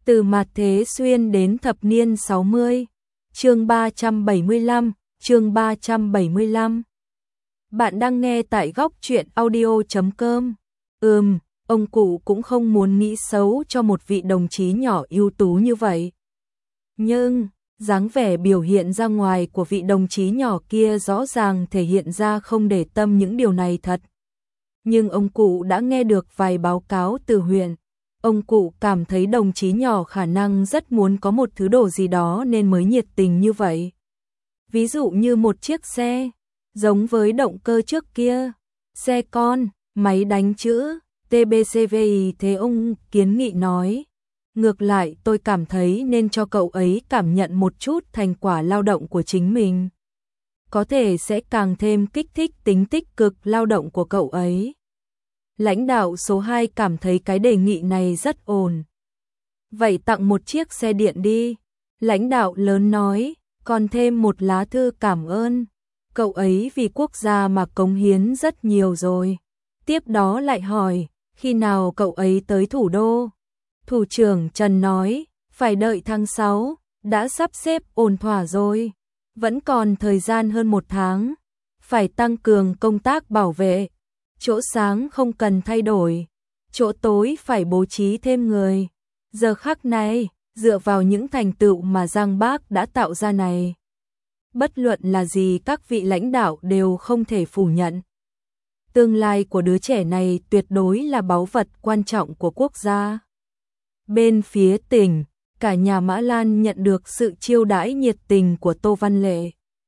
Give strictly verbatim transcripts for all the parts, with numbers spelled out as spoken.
Từ mạt thế xuyên đến thập niên sáu mươi. Chương ba trăm bảy mươi lăm, chương ba trăm bảy mươi lăm. Bạn đang nghe tại góc truyện audio chấm com. Ừm, ông cụ cũng không muốn nghĩ xấu cho một vị đồng chí nhỏ ưu tú như vậy. Nhưng, dáng vẻ biểu hiện ra ngoài của vị đồng chí nhỏ kia rõ ràng thể hiện ra không để tâm những điều này thật. Nhưng ông cụ đã nghe được vài báo cáo từ huyện. Ông cụ cảm thấy đồng chí nhỏ khả năng rất muốn có một thứ đồ gì đó nên mới nhiệt tình như vậy. Ví dụ như một chiếc xe, giống với động cơ trước kia, xe con, máy đánh chữ, tê bê xê vê i. Thế ông kiến nghị nói, ngược lại tôi cảm thấy nên cho cậu ấy cảm nhận một chút thành quả lao động của chính mình. Có thể sẽ càng thêm kích thích tính tích cực lao động của cậu ấy. Lãnh đạo số hai cảm thấy cái đề nghị này rất ổn. Vậy tặng một chiếc xe điện đi. Lãnh đạo lớn nói, còn thêm một lá thư cảm ơn. Cậu ấy vì quốc gia mà cống hiến rất nhiều rồi. Tiếp đó lại hỏi, khi nào cậu ấy tới thủ đô? Thủ trưởng Trần nói, phải đợi tháng sáu, đã sắp xếp ổn thỏa rồi. Vẫn còn thời gian hơn một tháng. Phải tăng cường công tác bảo vệ. Chỗ sáng không cần thay đổi, chỗ tối phải bố trí thêm người. Giờ khắc này, dựa vào những thành tựu mà Giang Bác đã tạo ra này, bất luận là gì các vị lãnh đạo đều không thể phủ nhận. Tương lai của đứa trẻ này tuyệt đối là báu vật quan trọng của quốc gia. Bên phía tỉnh, cả nhà Mã Lan nhận được sự chiêu đãi nhiệt tình của Tô Văn Lệ.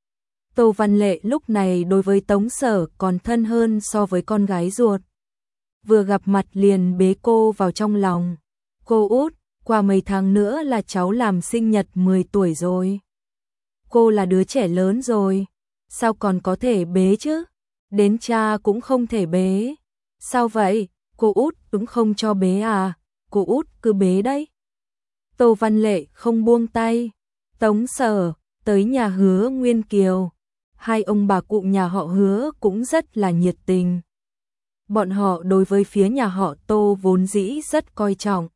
Tô Văn Lệ lúc này đối với Tống Sở còn thân hơn so với con gái ruột. Vừa gặp mặt liền bế cô vào trong lòng. Cô út, qua mấy tháng nữa là cháu làm sinh nhật mười tuổi rồi. Cô là đứa trẻ lớn rồi, sao còn có thể bế chứ? Đến cha cũng không thể bế. Sao vậy? Cô út cũng không cho bế à? Cô út cứ bế đấy. Tô Văn Lệ không buông tay. Tống Sở tới nhà Hứa Nguyên Kiều. Hai ông bà cụ nhà họ Hứa cũng rất là nhiệt tình. Bọn họ đối với phía nhà họ Tô vốn dĩ rất coi trọng.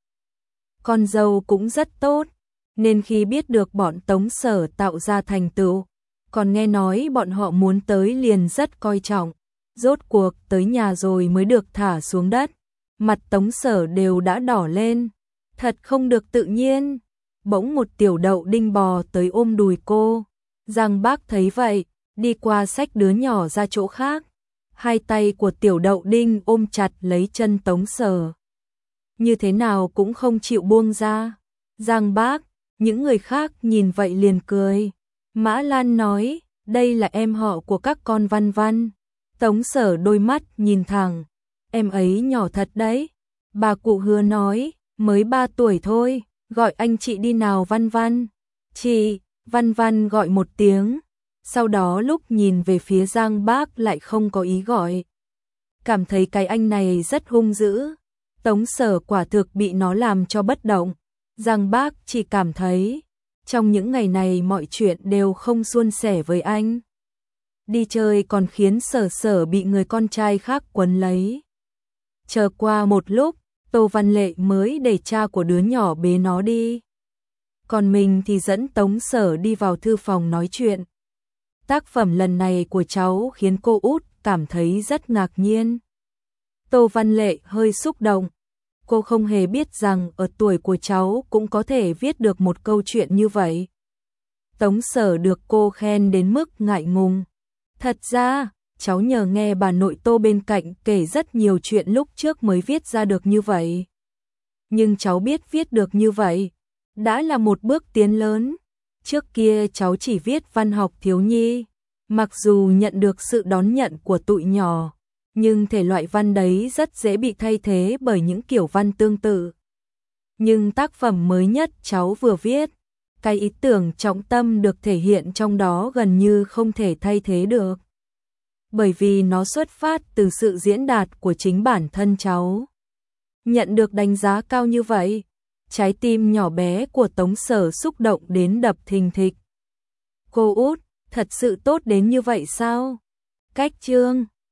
Con dâu cũng rất tốt, nên khi biết được bọn Tống Sở tạo ra thành tựu, còn nghe nói bọn họ muốn tới liền rất coi trọng. Rốt cuộc tới nhà rồi mới được thả xuống đất, mặt Tống Sở đều đã đỏ lên, thật không được tự nhiên. Bỗng một tiểu đậu đinh bò tới ôm đùi cô. Giang Bác thấy vậy, đi qua xách đứa nhỏ ra chỗ khác. Hai tay của tiểu đậu đinh ôm chặt lấy chân Tống Sở. Như thế nào cũng không chịu buông ra. Giang Bác, những người khác nhìn vậy liền cười. Mã Lan nói, đây là em họ của các con Văn Văn. Tống Sở đôi mắt nhìn thẳng, em ấy nhỏ thật đấy. Bà cụ Hứa nói, mới ba tuổi thôi, gọi anh chị đi nào Văn Văn. Chị, Văn Văn gọi một tiếng. Sau đó lúc nhìn về phía Giang Bác lại không có ý gọi. Cảm thấy cái anh này rất hung dữ. Tống Sở quả thực bị nó làm cho bất động. Giang Bác chỉ cảm thấy, trong những ngày này mọi chuyện đều không suôn sẻ với anh. Đi chơi còn khiến Sở Sở bị người con trai khác quấn lấy. Chờ qua một lúc, Tô Văn Lệ mới để cha của đứa nhỏ bế nó đi. Còn mình thì dẫn Tống Sở đi vào thư phòng nói chuyện. Tác phẩm lần này của cháu khiến cô út cảm thấy rất ngạc nhiên. Tô Văn Lệ hơi xúc động. Cô không hề biết rằng ở tuổi của cháu cũng có thể viết được một câu chuyện như vậy. Tống Sở được cô khen đến mức ngại ngùng. Thật ra, cháu nhờ nghe bà nội Tô bên cạnh kể rất nhiều chuyện lúc trước mới viết ra được như vậy. Nhưng cháu biết viết được như vậy, đã là một bước tiến lớn. Trước kia cháu chỉ viết văn học thiếu nhi, mặc dù nhận được sự đón nhận của tụi nhỏ, nhưng thể loại văn đấy rất dễ bị thay thế bởi những kiểu văn tương tự. Nhưng tác phẩm mới nhất cháu vừa viết, cái ý tưởng trọng tâm được thể hiện trong đó gần như không thể thay thế được. Bởi vì nó xuất phát từ sự diễn đạt của chính bản thân cháu. Nhận được đánh giá cao như vậy, trái tim nhỏ bé của Tống Sở xúc động đến đập thình thịch. Cô út, thật sự tốt đến như vậy sao? Cách chương